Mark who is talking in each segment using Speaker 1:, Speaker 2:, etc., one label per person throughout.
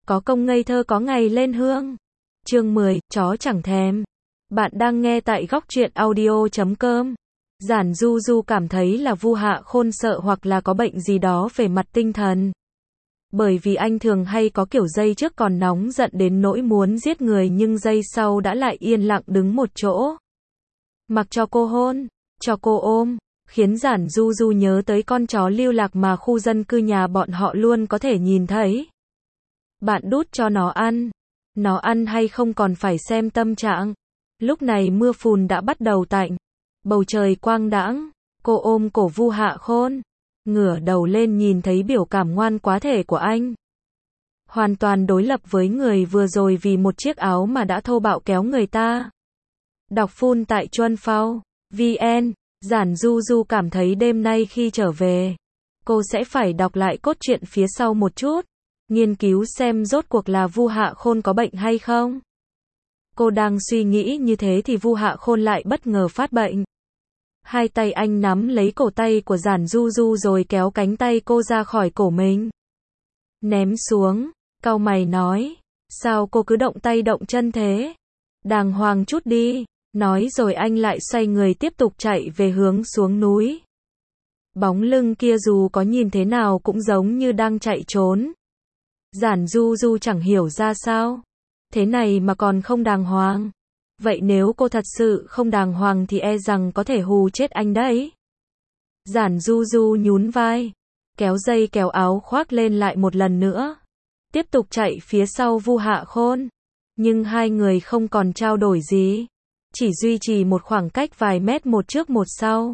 Speaker 1: có công ngây thơ có ngày lên hương. Chương 10, chó chẳng thèm. Bạn đang nghe tại góc truyện audio.com. Giản Du Du cảm thấy là Vu Hạ Khôn sợ hoặc là có bệnh gì đó về mặt tinh thần. Bởi vì anh thường hay có kiểu giây trước còn nóng giận đến nỗi muốn giết người nhưng giây sau đã lại yên lặng đứng một chỗ. Mặc cho cô hôn, cho cô ôm, khiến Giản Du Du nhớ tới con chó lưu lạc mà khu dân cư nhà bọn họ luôn có thể nhìn thấy. Bạn đút cho nó ăn hay không còn phải xem tâm trạng. Lúc này mưa phùn đã bắt đầu tạnh, bầu trời quang đãng, cô ôm cổ Vu Hạ Khôn, ngửa đầu lên nhìn thấy biểu cảm ngoan quá thể của anh. Hoàn toàn đối lập với người vừa rồi vì một chiếc áo mà đã thô bạo kéo người ta. Đọc full tại Chuan Phao VN. Giản Du Du cảm thấy đêm nay khi trở về, cô sẽ phải đọc lại cốt truyện phía sau một chút, nghiên cứu xem rốt cuộc là Vu Hạ Khôn có bệnh hay không. Cô đang suy nghĩ như thế thì Vu Hạ Khôn lại bất ngờ phát bệnh. Hai tay anh nắm lấy cổ tay của Giản Du Du rồi kéo cánh tay cô ra khỏi cổ mình. Ném xuống, cau mày nói, sao cô cứ động tay động chân thế? Đàng hoàng chút đi. Nói rồi anh lại xoay người tiếp tục chạy về hướng xuống núi. Bóng lưng kia dù có nhìn thế nào cũng giống như đang chạy trốn. Giản Du Du chẳng hiểu ra sao. Thế này mà còn không đàng hoàng. Vậy nếu cô thật sự không đàng hoàng thì e rằng có thể hù chết anh đấy. Giản Du Du nhún vai, kéo dây kéo áo khoác lên lại một lần nữa. Tiếp tục chạy phía sau Vu Hạ Khôn. Nhưng hai người không còn trao đổi gì. Chỉ duy trì một khoảng cách vài mét một trước một sau.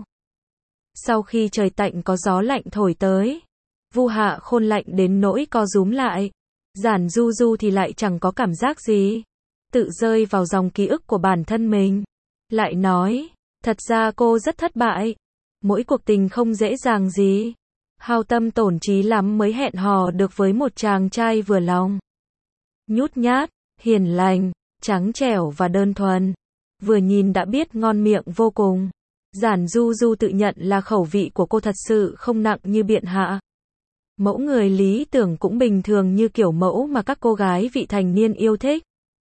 Speaker 1: Sau khi trời tạnh có gió lạnh thổi tới, Vu Hạ Khôn lạnh đến nỗi co rúm lại. Giản Du Du thì lại chẳng có cảm giác gì. Tự rơi vào dòng ký ức của bản thân mình. Lại nói, thật ra cô rất thất bại. Mỗi cuộc tình không dễ dàng gì. Hao tâm tổn trí lắm mới hẹn hò được với một chàng trai vừa lòng. Nhút nhát, hiền lành, trắng trẻo và đơn thuần. Vừa nhìn đã biết ngon miệng vô cùng. Giản Du Du tự nhận là khẩu vị của cô thật sự không nặng như Biện Hạ. Mẫu người lý tưởng cũng bình thường như kiểu mẫu mà các cô gái vị thành niên yêu thích.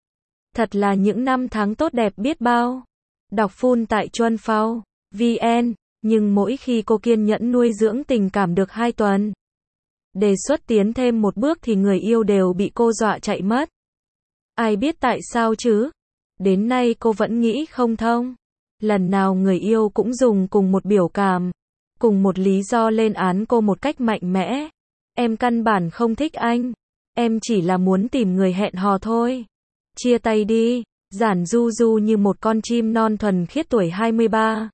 Speaker 1: Thật là những năm tháng tốt đẹp biết bao. Đọc full tại Chuan Phao VN. Nhưng mỗi khi cô kiên nhẫn nuôi dưỡng tình cảm được 2 tuần, đề xuất tiến thêm một bước thì người yêu đều bị cô dọa chạy mất. Ai biết tại sao chứ? Đến nay cô vẫn nghĩ không thông. Lần nào người yêu cũng dùng cùng một biểu cảm, cùng một lý do lên án cô một cách mạnh mẽ. Em căn bản không thích anh. Em chỉ là muốn tìm người hẹn hò thôi. Chia tay đi. Giản Du Du như một con chim non thuần khiết tuổi 23.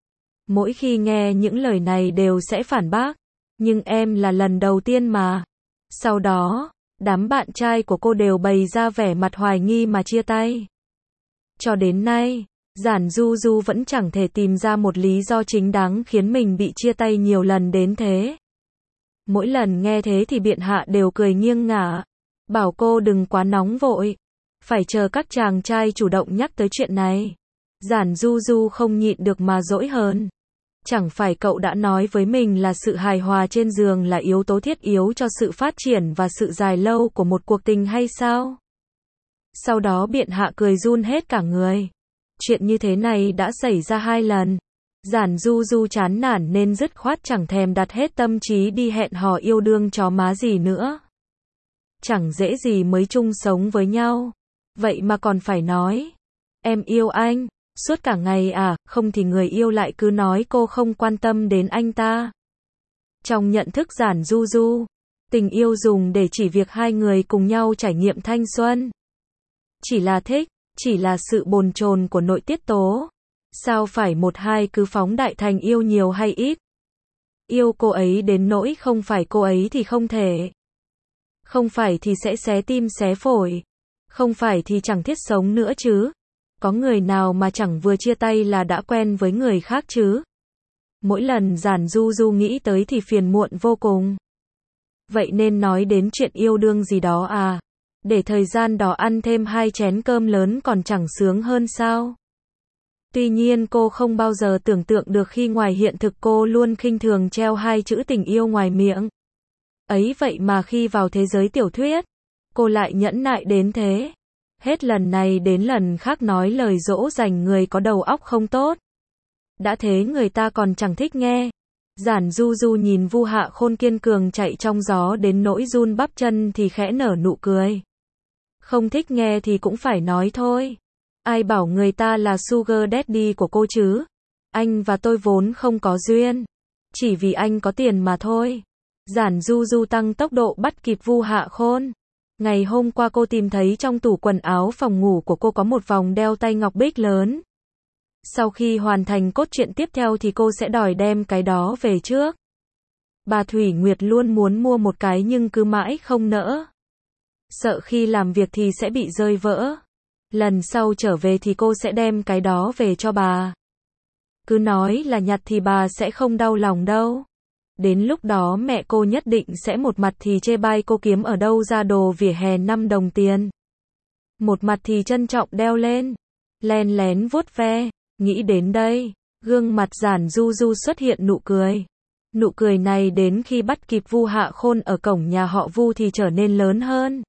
Speaker 1: Mỗi khi nghe những lời này đều sẽ phản bác. Nhưng em là lần đầu tiên mà. Sau đó, đám bạn trai của cô đều bày ra vẻ mặt hoài nghi mà chia tay. Cho đến nay, Giản Du Du vẫn chẳng thể tìm ra một lý do chính đáng khiến mình bị chia tay nhiều lần đến thế. Mỗi lần nghe thế thì Biện Hạ đều cười nghiêng ngả, bảo cô đừng quá nóng vội, phải chờ các chàng trai chủ động nhắc tới chuyện này. Giản Du Du không nhịn được mà dỗi hờn. Chẳng phải cậu đã nói với mình là sự hài hòa trên giường là yếu tố thiết yếu cho sự phát triển và sự dài lâu của một cuộc tình hay sao? Sau đó Biện Hạ cười run hết cả người. Chuyện như thế này đã xảy ra 2 lần. Giản Du Du chán nản nên dứt khoát chẳng thèm đặt hết tâm trí đi hẹn hò yêu đương chó má gì nữa. Chẳng dễ gì mới chung sống với nhau. Vậy mà còn phải nói, em yêu anh, suốt cả ngày à, không thì người yêu lại cứ nói cô không quan tâm đến anh ta. Trong nhận thức Giản Du Du, tình yêu dùng để chỉ việc hai người cùng nhau trải nghiệm thanh xuân. Chỉ là thích, chỉ là sự bồn chồn của nội tiết tố. Sao phải một hai cứ phóng đại thành yêu nhiều hay ít? Yêu cô ấy đến nỗi không phải cô ấy thì không thể. Không phải thì sẽ xé tim xé phổi. Không phải thì chẳng thiết sống nữa chứ. Có người nào mà chẳng vừa chia tay là đã quen với người khác chứ? Mỗi lần Giản Du Du nghĩ tới thì phiền muộn vô cùng. Vậy nên nói đến chuyện yêu đương gì đó à? Để thời gian đó ăn thêm 2 chén cơm lớn còn chẳng sướng hơn sao? Tuy nhiên cô không bao giờ tưởng tượng được khi ngoài hiện thực cô luôn khinh thường treo 2 chữ tình yêu ngoài miệng. Ấy vậy mà khi vào thế giới tiểu thuyết, cô lại nhẫn nại đến thế. Hết lần này đến lần khác nói lời dỗ dành người có đầu óc không tốt. Đã thế người ta còn chẳng thích nghe. Giản Du Du nhìn Vu Hạ Khôn kiên cường chạy trong gió đến nỗi run bắp chân thì khẽ nở nụ cười. Không thích nghe thì cũng phải nói thôi. Ai bảo người ta là sugar daddy của cô chứ? Anh và tôi vốn không có duyên. Chỉ vì anh có tiền mà thôi. Giản Du Du tăng tốc độ bắt kịp Vu Hạ Khôn. Ngày hôm qua cô tìm thấy trong tủ quần áo phòng ngủ của cô có một vòng đeo tay ngọc bích lớn. Sau khi hoàn thành cốt truyện tiếp theo thì cô sẽ đòi đem cái đó về trước. Bà Thủy Nguyệt luôn muốn mua một cái nhưng cứ mãi không nỡ. Sợ khi làm việc thì sẽ bị rơi vỡ. Lần sau trở về thì cô sẽ đem cái đó về cho bà. Cứ nói là nhặt thì bà sẽ không đau lòng đâu. Đến lúc đó mẹ cô nhất định sẽ một mặt thì chê bai cô kiếm ở đâu ra đồ vỉa hè 5 đồng tiền. Một mặt thì trân trọng đeo lên. Len lén vuốt ve. Nghĩ đến đây, gương mặt Giản Du Du xuất hiện nụ cười. Nụ cười này đến khi bắt kịp Vu Hạ Khôn ở cổng nhà họ Vu thì trở nên lớn hơn.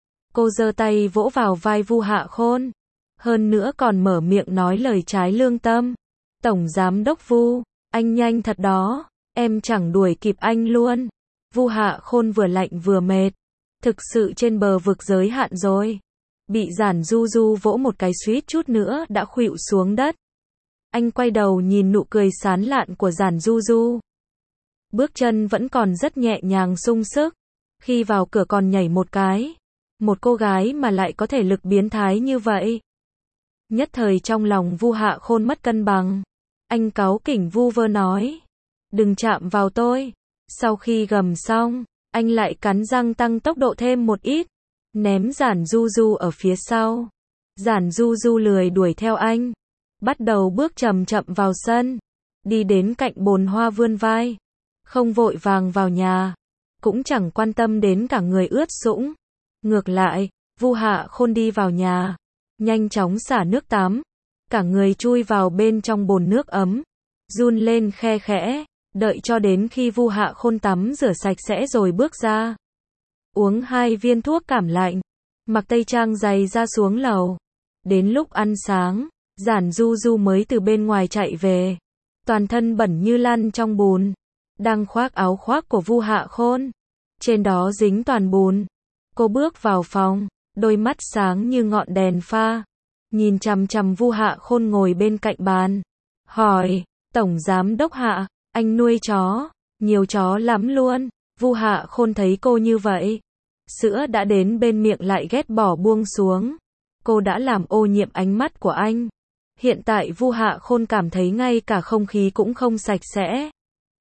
Speaker 1: Cô giơ tay vỗ vào vai Vu Hạ Khôn. Hơn nữa còn mở miệng nói lời trái lương tâm. Tổng giám đốc Vu, anh nhanh thật đó, em chẳng đuổi kịp anh luôn. Vu Hạ Khôn vừa lạnh vừa mệt. Thực sự trên bờ vực giới hạn rồi. Bị Giản Du Du vỗ một cái suýt chút nữa đã khuỵu xuống đất. Anh quay đầu nhìn nụ cười sán lạn của Giản Du Du. Bước chân vẫn còn rất nhẹ nhàng sung sức. Khi vào cửa còn nhảy một cái. Một cô gái mà lại có thể lực biến thái như vậy. Nhất thời trong lòng Vu Hạ Khôn mất cân bằng. Anh cáu kỉnh vu vơ nói. Đừng chạm vào tôi. Sau khi gầm xong, anh lại cắn răng tăng tốc độ thêm một ít. Ném Giản Du Du ở phía sau. Giản Du Du lười đuổi theo anh. Bắt đầu bước chậm chậm vào sân. Đi đến cạnh bồn hoa vươn vai. Không vội vàng vào nhà. Cũng chẳng quan tâm đến cả người ướt sũng. Ngược lại, Vu Hạ Khôn đi vào nhà. Nhanh chóng xả nước tắm. Cả người chui vào bên trong bồn nước ấm. Run lên khe khẽ. Đợi cho đến khi Vu Hạ Khôn tắm rửa sạch sẽ rồi bước ra. Uống 2 viên thuốc cảm lạnh. Mặc tây trang giày ra xuống lầu. Đến lúc ăn sáng, Giản Du Du mới từ bên ngoài chạy về. Toàn thân bẩn như lăn trong bùn. Đang khoác áo khoác của Vu Hạ Khôn. Trên đó dính toàn bùn. Cô bước vào phòng, đôi mắt sáng như ngọn đèn pha. Nhìn chằm chằm Vu Hạ Khôn ngồi bên cạnh bàn. Hỏi, Tổng Giám Đốc Hạ, anh nuôi chó, nhiều chó lắm luôn. Vu Hạ Khôn thấy cô như vậy. Sữa đã đến bên miệng lại ghét bỏ buông xuống. Cô đã làm ô nhiễm ánh mắt của anh. Hiện tại Vu Hạ Khôn cảm thấy ngay cả không khí cũng không sạch sẽ.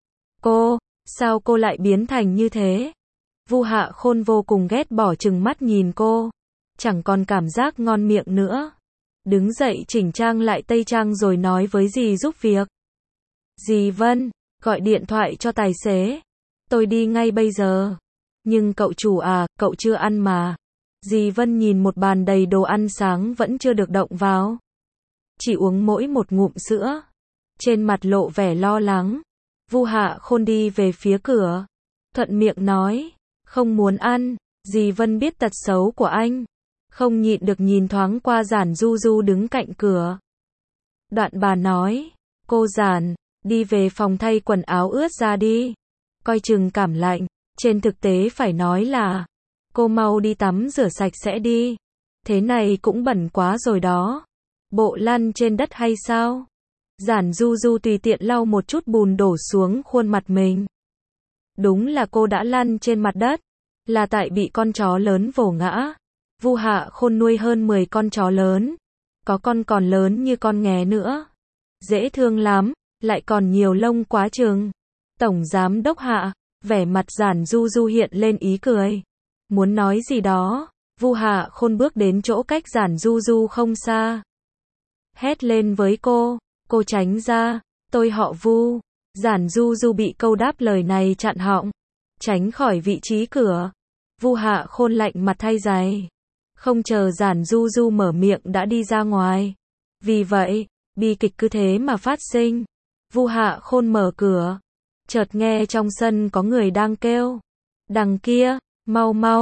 Speaker 1: Sao cô lại biến thành như thế? Vu Hạ Khôn vô cùng ghét bỏ trừng mắt nhìn cô. Chẳng còn cảm giác ngon miệng nữa. Đứng dậy chỉnh trang lại tây trang rồi nói với dì giúp việc. Dì Vân, gọi điện thoại cho tài xế. Tôi đi ngay bây giờ. Nhưng cậu chủ à, cậu chưa ăn mà. Dì Vân nhìn một bàn đầy đồ ăn sáng vẫn chưa được động vào. Chỉ uống mỗi một ngụm sữa. Trên mặt lộ vẻ lo lắng. Vu Hạ Khôn đi về phía cửa. Thuận miệng nói. Không muốn ăn. Dì Vân biết tật xấu của anh. Không nhịn được nhìn thoáng qua Giản Du Du đứng cạnh cửa. Đoạn bà nói. Cô Giản, đi về phòng thay quần áo ướt ra đi. Coi chừng cảm lạnh. Trên thực tế phải nói là. Cô mau đi tắm rửa sạch sẽ đi. Thế này cũng bẩn quá rồi đó. Bộ lăn trên đất hay sao? Giản Du Du tùy tiện lau một chút bùn đổ xuống khuôn mặt mình. Đúng là cô đã lăn trên mặt đất. Là tại bị con chó lớn vồ ngã. Vu Hạ Khôn nuôi hơn 10 con chó lớn. Có con còn lớn như con nghé nữa. Dễ thương lắm, lại còn nhiều lông quá chừng. Tổng Giám Đốc Hạ, vẻ mặt Giản Du Du hiện lên ý cười. Muốn nói gì đó, Vu Hạ Khôn bước đến chỗ cách Giản Du Du không xa. Hét lên với cô tránh ra, tôi họ Vu. Giản Du Du bị câu đáp lời này chặn họng. Tránh khỏi vị trí cửa. Vu Hạ Khôn lạnh mặt thay giày. Không chờ Giản Du Du mở miệng đã đi ra ngoài. Vì vậy, bi kịch cứ thế mà phát sinh. Vu Hạ Khôn mở cửa. Chợt nghe trong sân có người đang kêu. Đằng kia, mau mau,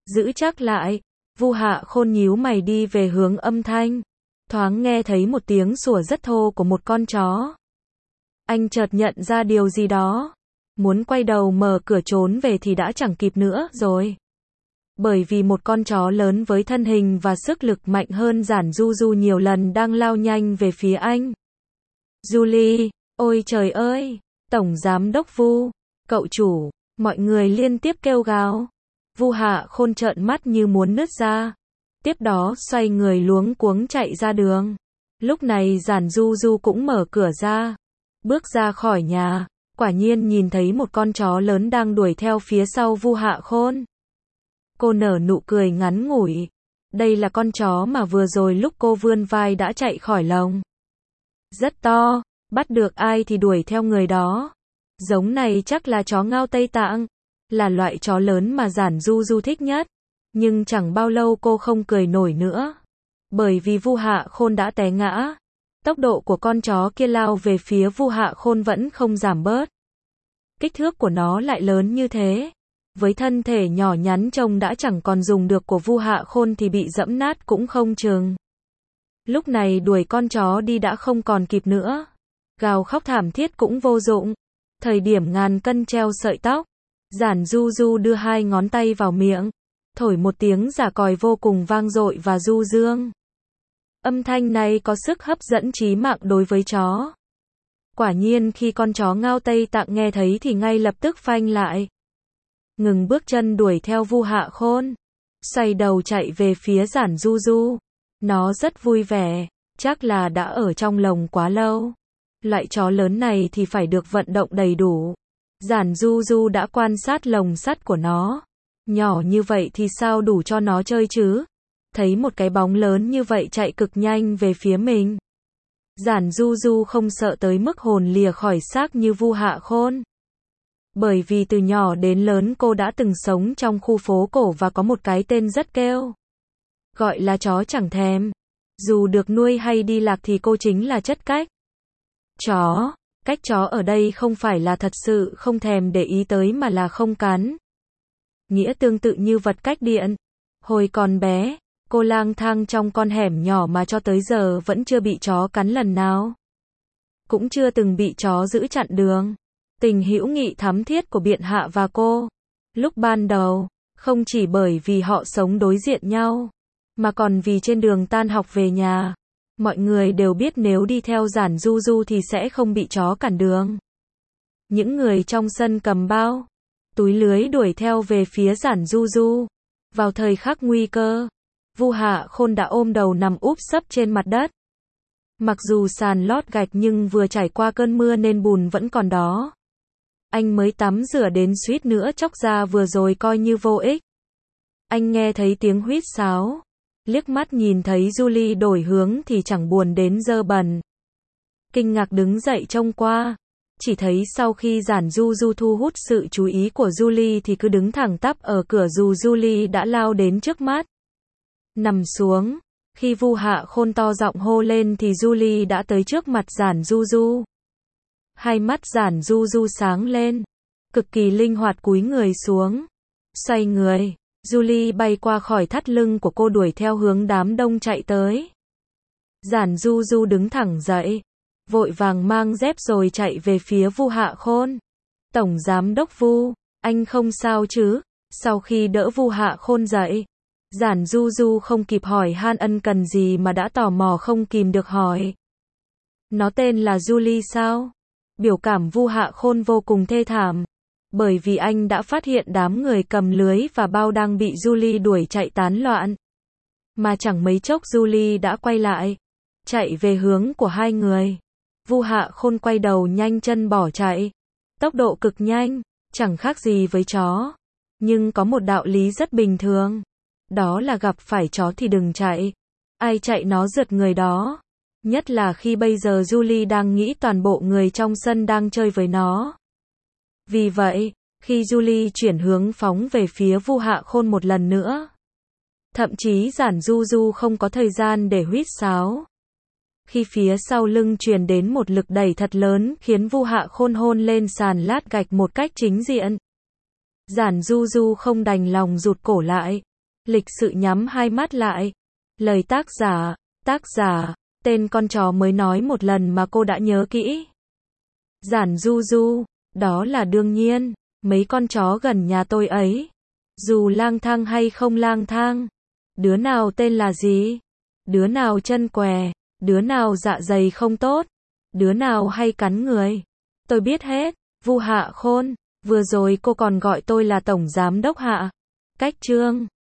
Speaker 1: Giữ chắc lại. Vu Hạ Khôn nhíu mày đi về hướng âm thanh. Thoáng nghe thấy một tiếng sủa rất thô của một con chó. Anh chợt nhận ra điều gì đó. Muốn quay đầu mở cửa trốn về thì đã chẳng kịp nữa rồi. Bởi vì một con chó lớn với thân hình và sức lực mạnh hơn Giản Du Du nhiều lần đang lao nhanh về phía anh. Julie, ôi trời ơi, Tổng Giám đốc Vu, cậu chủ, mọi người liên tiếp kêu gào. Vu Hạ Khôn trợn mắt như muốn nứt ra. Tiếp đó xoay người luống cuống chạy ra đường. Lúc này Giản Du Du cũng mở cửa ra. Bước ra khỏi nhà, quả nhiên nhìn thấy một con chó lớn đang đuổi theo phía sau Vu Hạ Khôn. Cô nở nụ cười ngắn ngủi. Đây là con chó mà vừa rồi lúc cô vươn vai đã chạy khỏi lồng. Rất to, bắt được ai thì đuổi theo người đó. Giống này chắc là chó Ngao Tây Tạng, là loại chó lớn mà Giản Du Du thích nhất. Nhưng chẳng bao lâu cô không cười nổi nữa. Bởi vì Vu Hạ Khôn đã té ngã. Tốc độ của con chó kia lao về phía Vu Hạ Khôn vẫn không giảm bớt. Kích thước của nó lại lớn như thế. Với thân thể nhỏ nhắn trông đã chẳng còn dùng được của Vu Hạ Khôn thì bị dẫm nát cũng không chừng. Lúc này đuổi con chó đi đã không còn kịp nữa. Gào khóc thảm thiết cũng vô dụng. Thời điểm ngàn cân treo sợi tóc. Giản Du Du đưa hai ngón tay vào miệng. Thổi một tiếng giả còi vô cùng vang dội và du dương. Âm thanh này có sức hấp dẫn chí mạng đối với chó. Quả nhiên khi con chó Ngao Tây Tạng nghe thấy thì ngay lập tức phanh lại. Ngừng bước chân đuổi theo Vu Hạ Khôn. Xoay đầu chạy về phía Giản Du Du. Nó rất vui vẻ, chắc là đã ở trong lồng quá lâu. Loại chó lớn này thì phải được vận động đầy đủ. Giản Du Du đã quan sát lồng sắt của nó. Nhỏ như vậy thì sao đủ cho nó chơi chứ? Thấy một cái bóng lớn như vậy chạy cực nhanh về phía mình. Giản Du Du không sợ tới mức hồn lìa khỏi xác như Vu Hạ Khôn. Bởi vì từ nhỏ đến lớn cô đã từng sống trong khu phố cổ và có một cái tên rất kêu. Gọi là chó chẳng thèm. Dù được nuôi hay đi lạc thì cô chính là chất cách. Chó, cách chó ở đây không phải là thật sự không thèm để ý tới mà là không cắn. Nghĩa tương tự như vật cách điện. Hồi còn bé, cô lang thang trong con hẻm nhỏ mà cho tới giờ vẫn chưa bị chó cắn lần nào. Cũng chưa từng bị chó giữ chặn đường. Tình hữu nghị thắm thiết của Biện Hạ và cô. Lúc ban đầu, không chỉ bởi vì họ sống đối diện nhau, mà còn vì trên đường tan học về nhà, mọi người đều biết nếu đi theo Giản Du Du thì sẽ không bị chó cản đường. Những người trong sân cầm bao, túi lưới đuổi theo về phía Giản Du Du. Vào thời khắc nguy cơ, Vu Hạ Khôn đã ôm đầu nằm úp sấp trên mặt đất. Mặc dù sàn lót gạch nhưng vừa trải qua cơn mưa nên bùn vẫn còn đó. Anh mới tắm rửa đến suýt nữa chóc ra vừa rồi coi như vô ích. Anh nghe thấy tiếng huýt sáo. Liếc mắt nhìn thấy Julie đổi hướng thì chẳng buồn đến dơ bẩn. Kinh ngạc đứng dậy trông qua. Chỉ thấy sau khi Giản Du Du thu hút sự chú ý của Julie thì cứ đứng thẳng tắp ở cửa dù Julie đã lao đến trước mắt. Nằm xuống. Khi Vu Hạ Khôn to giọng hô lên thì Julie đã tới trước mặt Giản Du Du. Hai mắt Giản Du Du sáng lên. Cực kỳ linh hoạt cúi người xuống. Xoay người. Julie bay qua khỏi thắt lưng của cô đuổi theo hướng đám đông chạy tới. Giản Du Du đứng thẳng dậy. Vội vàng mang dép rồi chạy về phía Vu Hạ Khôn. Tổng Giám đốc Vu, anh không sao chứ? Sau khi đỡ Vu Hạ Khôn dậy, Giản Du Du không kịp hỏi han ân cần gì mà đã tò mò không kìm được hỏi. Nó tên là Julie sao? Biểu cảm Vu Hạ Khôn vô cùng thê thảm. Bởi vì anh đã phát hiện đám người cầm lưới và bao đang bị Julie đuổi chạy tán loạn. Mà chẳng mấy chốc Julie đã quay lại. Chạy về hướng của hai người. Vu Hạ Khôn quay đầu nhanh chân bỏ chạy. Tốc độ cực nhanh, chẳng khác gì với chó. Nhưng có một đạo lý rất bình thường. Đó là gặp phải chó thì đừng chạy. Ai chạy nó rượt người đó. Nhất là khi bây giờ Julie đang nghĩ toàn bộ người trong sân đang chơi với nó. Vì vậy, khi Julie chuyển hướng phóng về phía Vu Hạ Khôn một lần nữa. Thậm chí Giản Du Du không có thời gian để huýt sáo. Khi phía sau lưng truyền đến một lực đẩy thật lớn khiến Vu Hạ Khôn hôn lên sàn lát gạch một cách chính diện. Giản Du Du không đành lòng rụt cổ lại. Lịch sự nhắm hai mắt lại. Lời tác giả, tên con chó mới nói một lần mà cô đã nhớ kỹ. Giản Du Du, đó là đương nhiên, mấy con chó gần nhà tôi ấy. Dù lang thang hay không lang thang. Đứa nào tên là gì? Đứa nào chân què? Đứa nào dạ dày không tốt? Đứa nào hay cắn người? Tôi biết hết. Vu Hạ Khôn, vừa rồi cô còn gọi tôi là Tổng Giám Đốc Hạ. Cách Trương.